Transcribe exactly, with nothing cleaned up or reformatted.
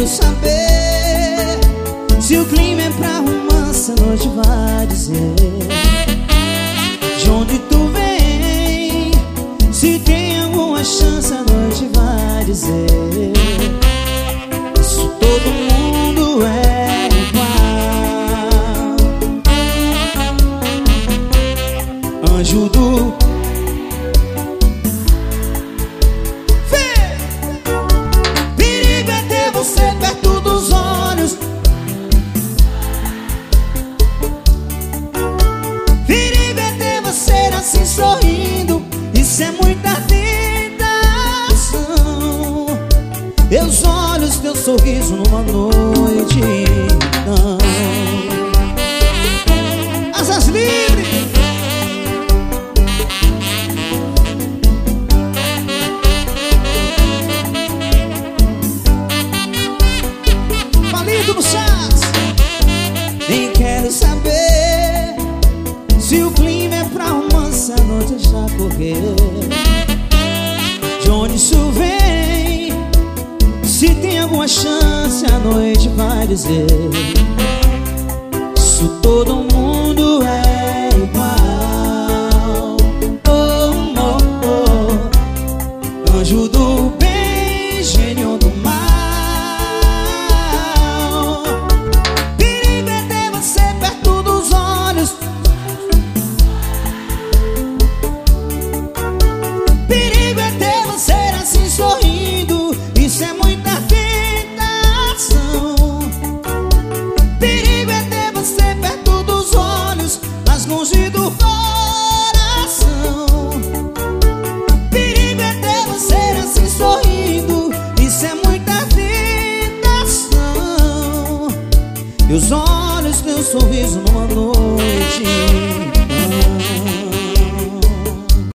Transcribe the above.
saber se o clima é pra romance, a noite vai dizer de onde tu vem. Se tem alguma chance, a noite vai dizer. Isso todo mundo é igual. Anjo do perigo é ter você perto dos olhos. Perigo é ter você assim sorrindo. Isso é muita tentação. Meus olhos, teu sorriso numa noite não. Asas livres. Palito no chás. Nem quero saber se o clima é pra romance, a noite já correu. De onde isso vem? Se tem alguma chance, a noite vai dizer. Isso todo mundo é igual. Oh, oh, oh. Anjo do bem, gênio do mal. Perigo é ter você perto dos olhos. Perigo é ter você assim sorrindo. Isso é muita tentação. Perigo é ter você perto dos olhos, mas longe do coração. Perigo é ter você assim sorrindo. Isso é muita tentação. Meus olhos, teu sorriso numa noite.